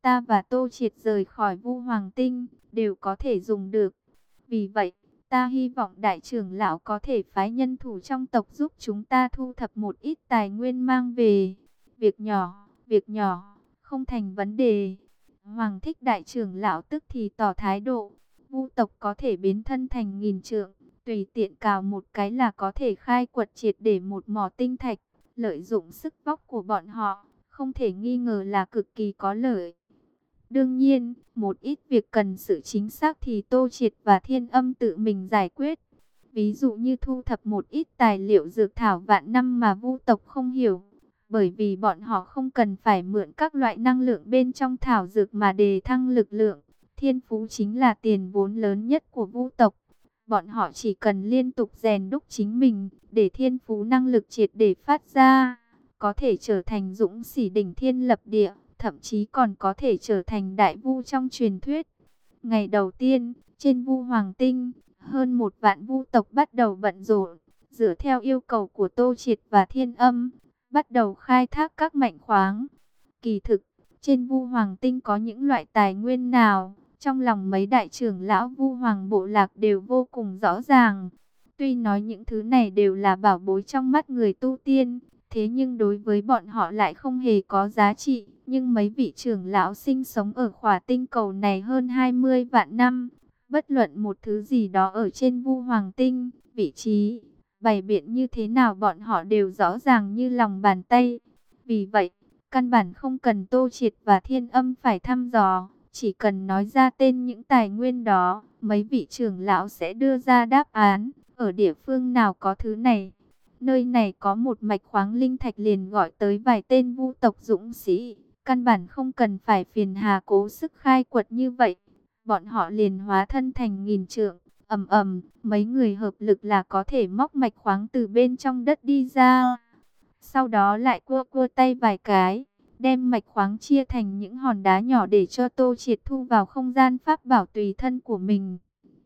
ta và Tô Triệt rời khỏi Vu Hoàng Tinh, đều có thể dùng được. Vì vậy, ta hy vọng đại trưởng lão có thể phái nhân thủ trong tộc giúp chúng ta thu thập một ít tài nguyên mang về. Việc nhỏ, việc nhỏ, không thành vấn đề. Hoàng Thích đại trưởng lão tức thì tỏ thái độ. Vu tộc có thể biến thân thành nghìn trượng, tùy tiện cào một cái là có thể khai quật triệt để một mỏ tinh thạch. Lợi dụng sức vóc của bọn họ, không thể nghi ngờ là cực kỳ có lợi. Đương nhiên, một ít việc cần sự chính xác thì Tô Triệt và Thiên Âm tự mình giải quyết. Ví dụ như thu thập một ít tài liệu dược thảo vạn năm mà Vu tộc không hiểu. Bởi vì bọn họ không cần phải mượn các loại năng lượng bên trong thảo dược mà đề thăng lực lượng. Thiên phú chính là tiền vốn lớn nhất của Vu tộc. Bọn họ chỉ cần liên tục rèn đúc chính mình, để thiên phú năng lực triệt để phát ra, có thể trở thành dũng sĩ đỉnh thiên lập địa, thậm chí còn có thể trở thành đại vu trong truyền thuyết. Ngày đầu tiên, trên Vu Hoàng Tinh, hơn một vạn vu tộc bắt đầu bận rộn, dựa theo yêu cầu của Tô Triệt và Thiên Âm, bắt đầu khai thác các mảnh khoáng. Kỳ thực, trên Vu Hoàng Tinh có những loại tài nguyên nào, trong lòng mấy đại trưởng lão Vu Hoàng bộ lạc đều vô cùng rõ ràng. Tuy nói những thứ này đều là bảo bối trong mắt người tu tiên, thế nhưng đối với bọn họ lại không hề có giá trị. Nhưng mấy vị trưởng lão sinh sống ở khỏa tinh cầu này hơn hai mươi vạn năm, bất luận một thứ gì đó ở trên Vu Hoàng Tinh, vị trí, bày biện như thế nào bọn họ đều rõ ràng như lòng bàn tay. Vì vậy, căn bản không cần Tô Triệt và Thiên Âm phải thăm dò, chỉ cần nói ra tên những tài nguyên đó, mấy vị trưởng lão sẽ đưa ra đáp án, ở địa phương nào có thứ này. Nơi này có một mạch khoáng linh thạch liền gọi tới vài tên vu tộc dũng sĩ, căn bản không cần phải phiền hà cố sức khai quật như vậy. Bọn họ liền hóa thân thành nghìn trượng, ầm ầm, mấy người hợp lực là có thể móc mạch khoáng từ bên trong đất đi ra. Sau đó lại cua cua tay vài cái, đem mạch khoáng chia thành những hòn đá nhỏ để cho Tô Triệt thu vào không gian pháp bảo tùy thân của mình.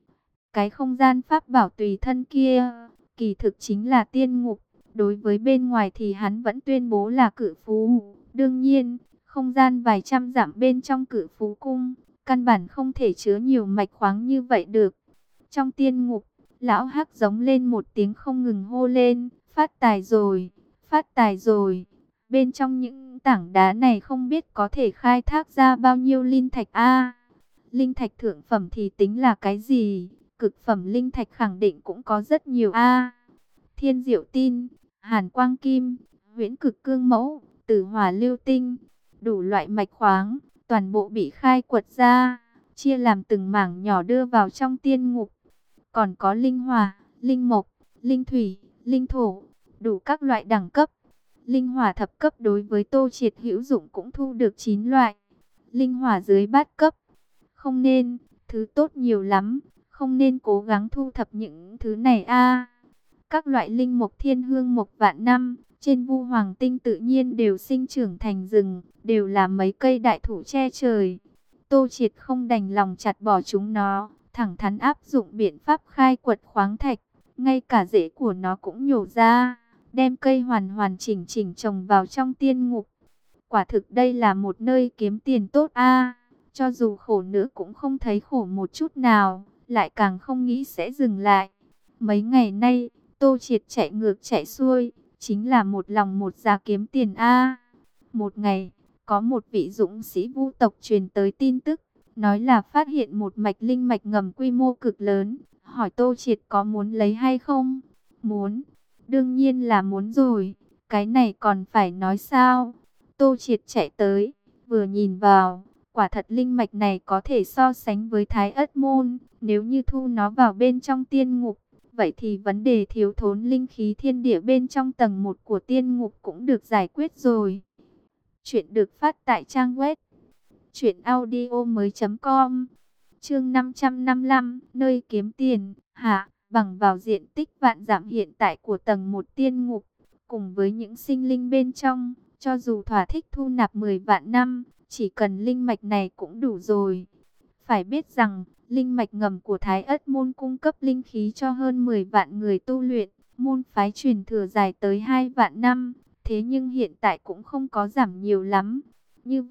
Cái không gian pháp bảo tùy thân kia, kỳ thực chính là tiên ngục. Đối với bên ngoài thì hắn vẫn tuyên bố là cự phú. Đương nhiên, không gian vài trăm dặm bên trong cự phú cung, căn bản không thể chứa nhiều mạch khoáng như vậy được. Trong tiên ngục, lão hắc giống lên một tiếng không ngừng hô lên, phát tài rồi, phát tài rồi. Bên trong những tảng đá này không biết có thể khai thác ra bao nhiêu linh thạch a. Linh thạch thượng phẩm thì tính là cái gì? Cực phẩm linh thạch khẳng định cũng có rất nhiều a. Thiên diệu tin, hàn quang kim, huyễn cực cương mẫu, tử hỏa lưu tinh, đủ loại mạch khoáng, toàn bộ bị khai quật ra, chia làm từng mảng nhỏ đưa vào trong tiên ngục. Còn có linh hỏa, linh mộc, linh thủy, linh thổ, đủ các loại đẳng cấp. Linh hỏa thập cấp đối với Tô Triệt hữu dụng cũng thu được chín loại. Linh hỏa dưới bát cấp. Không nên, thứ tốt nhiều lắm, không nên cố gắng thu thập những thứ này a. Các loại linh mộc thiên hương mộc vạn năm, trên Vu Hoàng Tinh tự nhiên đều sinh trưởng thành rừng, đều là mấy cây đại thụ che trời. Tô Triệt không đành lòng chặt bỏ chúng nó, thẳng thắn áp dụng biện pháp khai quật khoáng thạch, ngay cả rễ của nó cũng nhổ ra, đem cây hoàn hoàn chỉnh chỉnh trồng vào trong tiên ngục. Quả thực đây là một nơi kiếm tiền tốt a, cho dù khổ nữa cũng không thấy khổ một chút nào, lại càng không nghĩ sẽ dừng lại. Mấy ngày nay, Tô Triệt chạy ngược chạy xuôi, chính là một lòng một dạ kiếm tiền a. Một ngày, có một vị dũng sĩ vu tộc truyền tới tin tức, nói là phát hiện một mạch linh mạch ngầm quy mô cực lớn, hỏi Tô Triệt có muốn lấy hay không? Muốn, đương nhiên là muốn rồi, cái này còn phải nói sao? Tô Triệt chạy tới, vừa nhìn vào, quả thật linh mạch này có thể so sánh với Thái Ất Môn, nếu như thu nó vào bên trong tiên ngục, vậy thì vấn đề thiếu thốn linh khí thiên địa bên trong tầng một của tiên ngục cũng được giải quyết rồi. Chuyện được phát tại trang web truyện audio mới chấm com. Chương năm trăm năm mươi lăm, nơi kiếm tiền. Hạ, bằng vào diện tích vạn dặm hiện tại của tầng một tiên ngục, cùng với những sinh linh bên trong, cho dù thỏa thích thu nạp mười vạn năm, chỉ cần linh mạch này cũng đủ rồi. Phải biết rằng, linh mạch ngầm của Thái Ất Môn cung cấp linh khí cho hơn mười vạn người tu luyện, môn phái truyền thừa dài tới hai vạn năm, thế nhưng hiện tại cũng không có giảm nhiều lắm. Như vậy,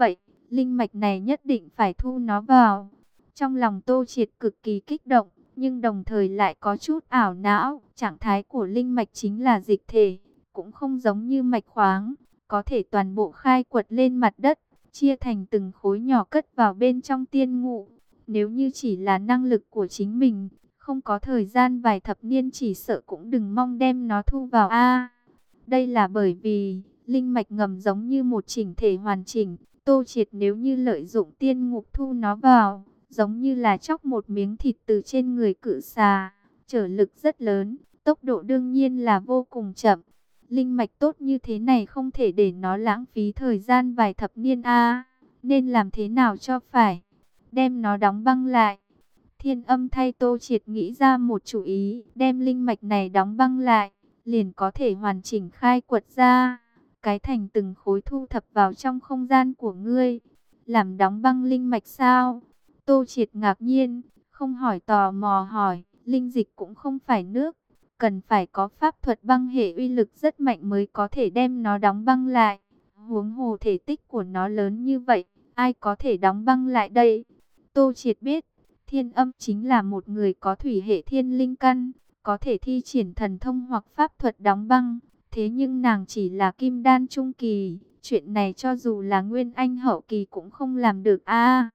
linh mạch này nhất định phải thu nó vào. Trong lòng Tô Triệt cực kỳ kích động, nhưng đồng thời lại có chút ảo não. Trạng thái của linh mạch chính là dịch thể, cũng không giống như mạch khoáng, có thể toàn bộ khai quật lên mặt đất, chia thành từng khối nhỏ cất vào bên trong tiên ngụ. Nếu như chỉ là năng lực của chính mình, không có thời gian vài thập niên chỉ sợ cũng đừng mong đem nó thu vào a. Đây là bởi vì linh mạch ngầm giống như một chỉnh thể hoàn chỉnh. Tô Triệt nếu như lợi dụng tiên ngục thu nó vào, giống như là chóc một miếng thịt từ trên người cự xà, trở lực rất lớn, tốc độ đương nhiên là vô cùng chậm. Linh mạch tốt như thế này không thể để nó lãng phí thời gian vài thập niên a. Nên làm thế nào cho phải? Đem nó đóng băng lại. Thiên Âm thay Tô Triệt nghĩ ra một chủ ý, đem linh mạch này đóng băng lại, liền có thể hoàn chỉnh khai quật ra, cái thành từng khối thu thập vào trong không gian của ngươi. Làm đóng băng linh mạch sao? Tô Triệt ngạc nhiên, không hỏi tò mò hỏi, linh dịch cũng không phải nước, cần phải có pháp thuật băng hệ uy lực rất mạnh mới có thể đem nó đóng băng lại. Huống hồ thể tích của nó lớn như vậy, ai có thể đóng băng lại đây? Tô Triệt biết, Thiên Âm chính là một người có thủy hệ thiên linh căn, có thể thi triển thần thông hoặc pháp thuật đóng băng. Thế nhưng nàng chỉ là kim đan trung kỳ, chuyện này cho dù là nguyên anh hậu kỳ cũng không làm được a.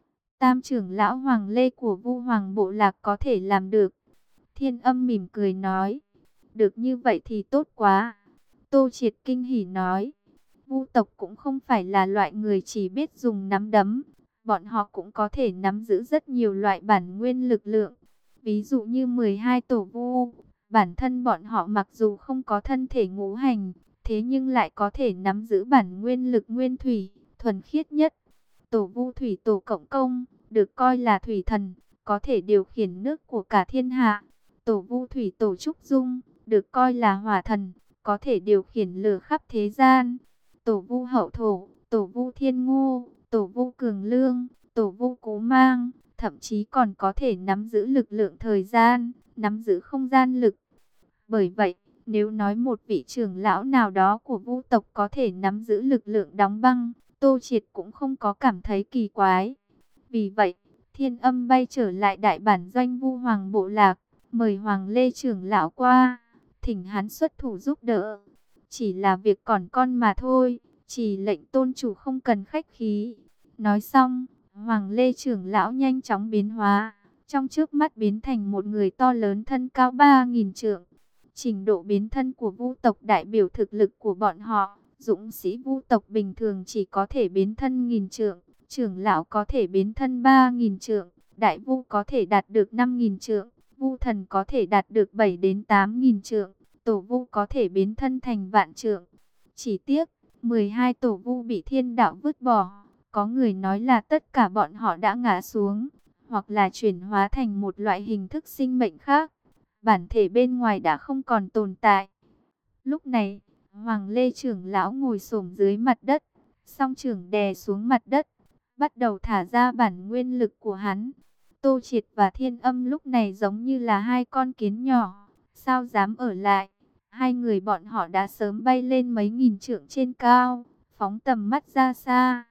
Tam trưởng lão Hoàng Lê của Vu Hoàng bộ lạc có thể làm được. Thiên Âm mỉm cười nói, được như vậy thì tốt quá. Tô Triệt kinh hỉ nói, Vu tộc cũng không phải là loại người chỉ biết dùng nắm đấm, bọn họ cũng có thể nắm giữ rất nhiều loại bản nguyên lực lượng. Ví dụ như mười hai tổ Vu, bản thân bọn họ mặc dù không có thân thể ngũ hành, thế nhưng lại có thể nắm giữ bản nguyên lực nguyên thủy, thuần khiết nhất. Tổ Vu thủy tổ Cộng Công, được coi là thủy thần, có thể điều khiển nước của cả thiên hạ. Tổ Vu thủy tổ Trúc Dung, được coi là hỏa thần, có thể điều khiển lửa khắp thế gian. Tổ Vu hậu thổ, tổ Vu thiên ngu, tổ Vu cường lương, tổ Vu cố mang, thậm chí còn có thể nắm giữ lực lượng thời gian, nắm giữ không gian lực. Bởi vậy, nếu nói một vị trưởng lão nào đó của Vu tộc có thể nắm giữ lực lượng đóng băng, Tô Triệt cũng không có cảm thấy kỳ quái. Vì vậy, Thiên Âm bay trở lại đại bản doanh Vu Hoàng bộ lạc, mời Hoàng Lê trưởng lão qua, thỉnh hắn xuất thủ giúp đỡ. Chỉ là việc còn con mà thôi, chỉ lệnh tôn chủ không cần khách khí. Nói xong, Hoàng Lê trưởng lão nhanh chóng biến hóa, trong trước mắt biến thành một người to lớn thân cao ba nghìn trượng. Trình độ biến thân của Vu tộc đại biểu thực lực của bọn họ. Dũng sĩ Vu tộc bình thường chỉ có thể biến thân nghìn trượng, trưởng lão có thể biến thân ba nghìn trượng, đại Vu có thể đạt được năm nghìn trượng, Vu thần có thể đạt được bảy đến tám nghìn trượng, tổ Vu có thể biến thân thành vạn trượng. Chỉ tiếc, mười hai tổ Vu bị thiên đạo vứt bỏ. Có người nói là tất cả bọn họ đã ngã xuống, hoặc là chuyển hóa thành một loại hình thức sinh mệnh khác. Bản thể bên ngoài đã không còn tồn tại. Lúc này, Hoàng Lê trưởng lão ngồi xổm dưới mặt đất, song trưởng đè xuống mặt đất, bắt đầu thả ra bản nguyên lực của hắn. Tô Triệt và Thiên Âm lúc này giống như là hai con kiến nhỏ, sao dám ở lại. Hai người bọn họ đã sớm bay lên mấy nghìn trượng trên cao, phóng tầm mắt ra xa.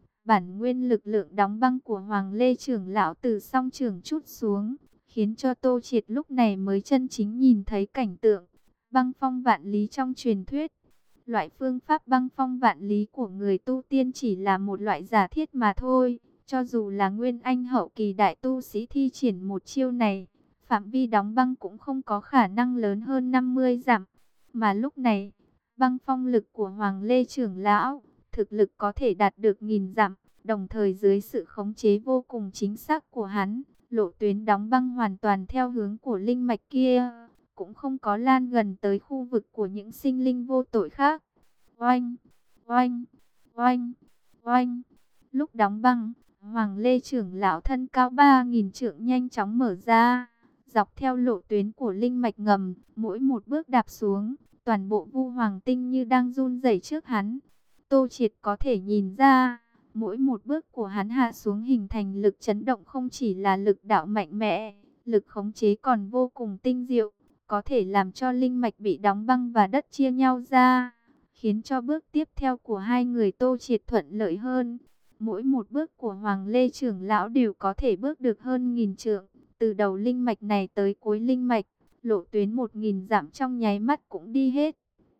Bản nguyên lực lượng đóng băng của Hoàng Lê trưởng lão từ song trưởng trút xuống, khiến cho Tô Triệt lúc này mới chân chính nhìn thấy cảnh tượng băng phong vạn lý trong truyền thuyết. Loại phương pháp băng phong vạn lý của người tu tiên chỉ là một loại giả thiết mà thôi. Cho dù là nguyên anh hậu kỳ đại tu sĩ thi triển một chiêu này, phạm vi đóng băng cũng không có khả năng lớn hơn năm mươi dặm. Mà lúc này, băng phong lực của Hoàng Lê trưởng lão, thực lực có thể đạt được nghìn dặm, đồng thời dưới sự khống chế vô cùng chính xác của hắn, lộ tuyến đóng băng hoàn toàn theo hướng của linh mạch kia, cũng không có lan gần tới khu vực của những sinh linh vô tội khác. Oanh, oanh, oanh, oanh. Lúc đóng băng, Hoàng Lê trưởng lão thân cao ba nghìn trượng nhanh chóng mở ra, dọc theo lộ tuyến của linh mạch ngầm, mỗi một bước đạp xuống, toàn bộ Vu Hoàng tinh như đang run rẩy trước hắn. Tô Triệt có thể nhìn ra, mỗi một bước của hắn hạ xuống hình thành lực chấn động không chỉ là lực đạo mạnh mẽ, lực khống chế còn vô cùng tinh diệu, có thể làm cho linh mạch bị đóng băng và đất chia nhau ra, khiến cho bước tiếp theo của hai người Tô Triệt thuận lợi hơn. Mỗi một bước của Hoàng Lê trưởng lão đều có thể bước được hơn nghìn trượng. Từ đầu linh mạch này tới cuối linh mạch, lộ tuyến một nghìn dặm trong nháy mắt cũng đi hết.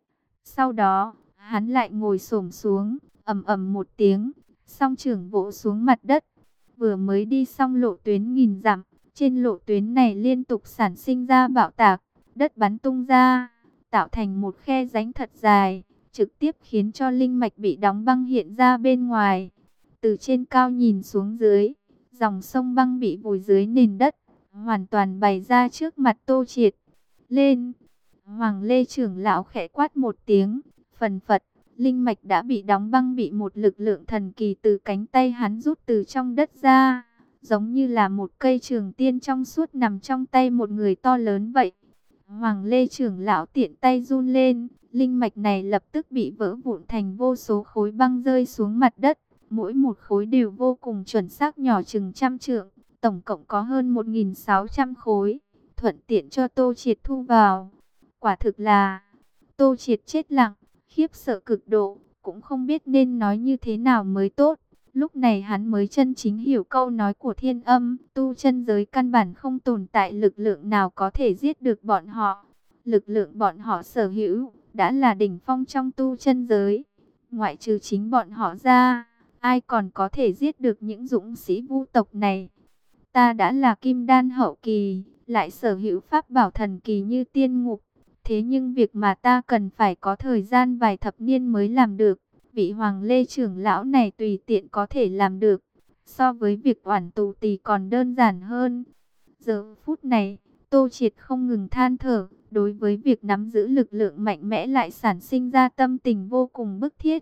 Sau đó, hắn lại ngồi xổm xuống, ầm ầm một tiếng, song trưởng vỗ xuống mặt đất. Vừa mới đi xong lộ tuyến nghìn dặm, trên lộ tuyến này liên tục sản sinh ra bạo tạc, đất bắn tung ra, tạo thành một khe rãnh thật dài, trực tiếp khiến cho linh mạch bị đóng băng hiện ra bên ngoài. Từ trên cao nhìn xuống dưới, dòng sông băng bị vùi dưới nền đất, hoàn toàn bày ra trước mặt Tô Triệt. Lên! Hoàng Lê trưởng lão khẽ quát một tiếng, phần phật, linh mạch đã bị đóng băng, bị một lực lượng thần kỳ từ cánh tay hắn rút từ trong đất ra, giống như là một cây trường tiên trong suốt nằm trong tay một người to lớn vậy. Hoàng Lê trưởng lão tiện tay run lên, linh mạch này lập tức bị vỡ vụn thành vô số khối băng rơi xuống mặt đất, mỗi một khối đều vô cùng chuẩn xác, nhỏ chừng trăm trượng, tổng cộng có hơn một nghìn sáu trăm khối, thuận tiện cho Tô Triệt thu vào. Quả thực là, Tô Triệt chết lặng, khiếp sợ cực độ, cũng không biết nên nói như thế nào mới tốt. Lúc này hắn mới chân chính hiểu câu nói của Thiên Âm, tu chân giới căn bản không tồn tại lực lượng nào có thể giết được bọn họ. Lực lượng bọn họ sở hữu, đã là đỉnh phong trong tu chân giới. Ngoại trừ chính bọn họ ra, ai còn có thể giết được những dũng sĩ vu tộc này. Ta đã là kim đan hậu kỳ, lại sở hữu pháp bảo thần kỳ như tiên ngục. Thế nhưng việc mà ta cần phải có thời gian vài thập niên mới làm được, vị Hoàng Lê trưởng lão này tùy tiện có thể làm được. So với việc oản tù tì còn đơn giản hơn. Giờ phút này, Tô Triệt không ngừng than thở, đối với việc nắm giữ lực lượng mạnh mẽ lại sản sinh ra tâm tình vô cùng bức thiết.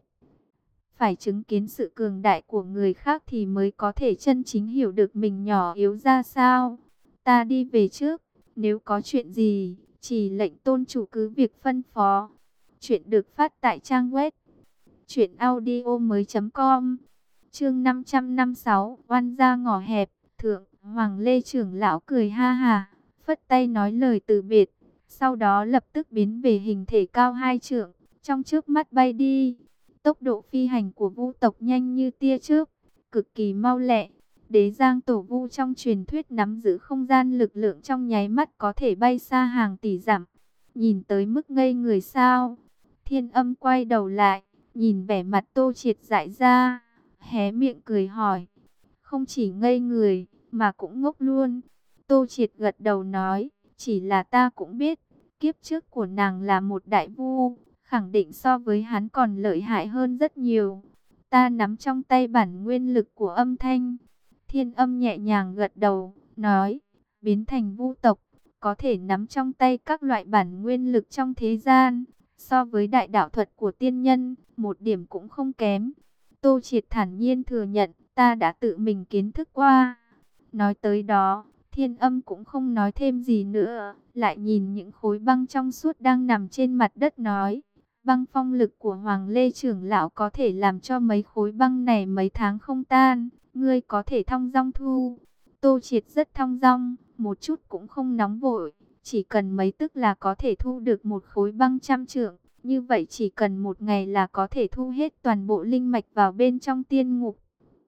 Phải chứng kiến sự cường đại của người khác thì mới có thể chân chính hiểu được mình nhỏ yếu ra sao. Ta đi về trước, nếu có chuyện gì, chỉ lệnh tôn chủ cứ việc phân phó. Chuyện được phát tại trang web truyện audio mới chấm com. Chương năm trăm năm mươi sáu, oan gia ngõ hẹp. Thượng Hoàng Lê trưởng lão cười ha hà, phất tay nói lời từ biệt, sau đó lập tức biến về hình thể cao hai trượng, trong chớp mắt bay đi. Tốc độ phi hành của vu tộc nhanh như tia chớp, cực kỳ mau lẹ. Đế Giang Tổ Vu trong truyền thuyết nắm giữ không gian lực lượng trong nháy mắt có thể bay xa hàng tỷ dặm. Nhìn tới mức ngây người sao? Thiên Âm quay đầu lại, nhìn vẻ mặt Tô Triệt dại ra, hé miệng cười hỏi. Không chỉ ngây người, mà cũng ngốc luôn. Tô Triệt gật đầu nói, chỉ là ta cũng biết, kiếp trước của nàng là một đại vu, khẳng định so với hắn còn lợi hại hơn rất nhiều. Ta nắm trong tay bản nguyên lực của âm thanh. Thiên Âm nhẹ nhàng gật đầu, nói, biến thành vu tộc, có thể nắm trong tay các loại bản nguyên lực trong thế gian, so với đại đạo thuật của tiên nhân, một điểm cũng không kém. Tô Triệt thản nhiên thừa nhận, ta đã tự mình kiến thức qua. Nói tới đó, Thiên Âm cũng không nói thêm gì nữa, lại nhìn những khối băng trong suốt đang nằm trên mặt đất nói, băng phong lực của Hoàng Lê trưởng lão có thể làm cho mấy khối băng này mấy tháng không tan. Ngươi có thể thong dong thu. Tô Triệt rất thong dong, một chút cũng không nóng vội. Chỉ cần mấy tức là có thể thu được một khối băng trăm trượng. Như vậy chỉ cần một ngày là có thể thu hết toàn bộ linh mạch vào bên trong tiên ngục.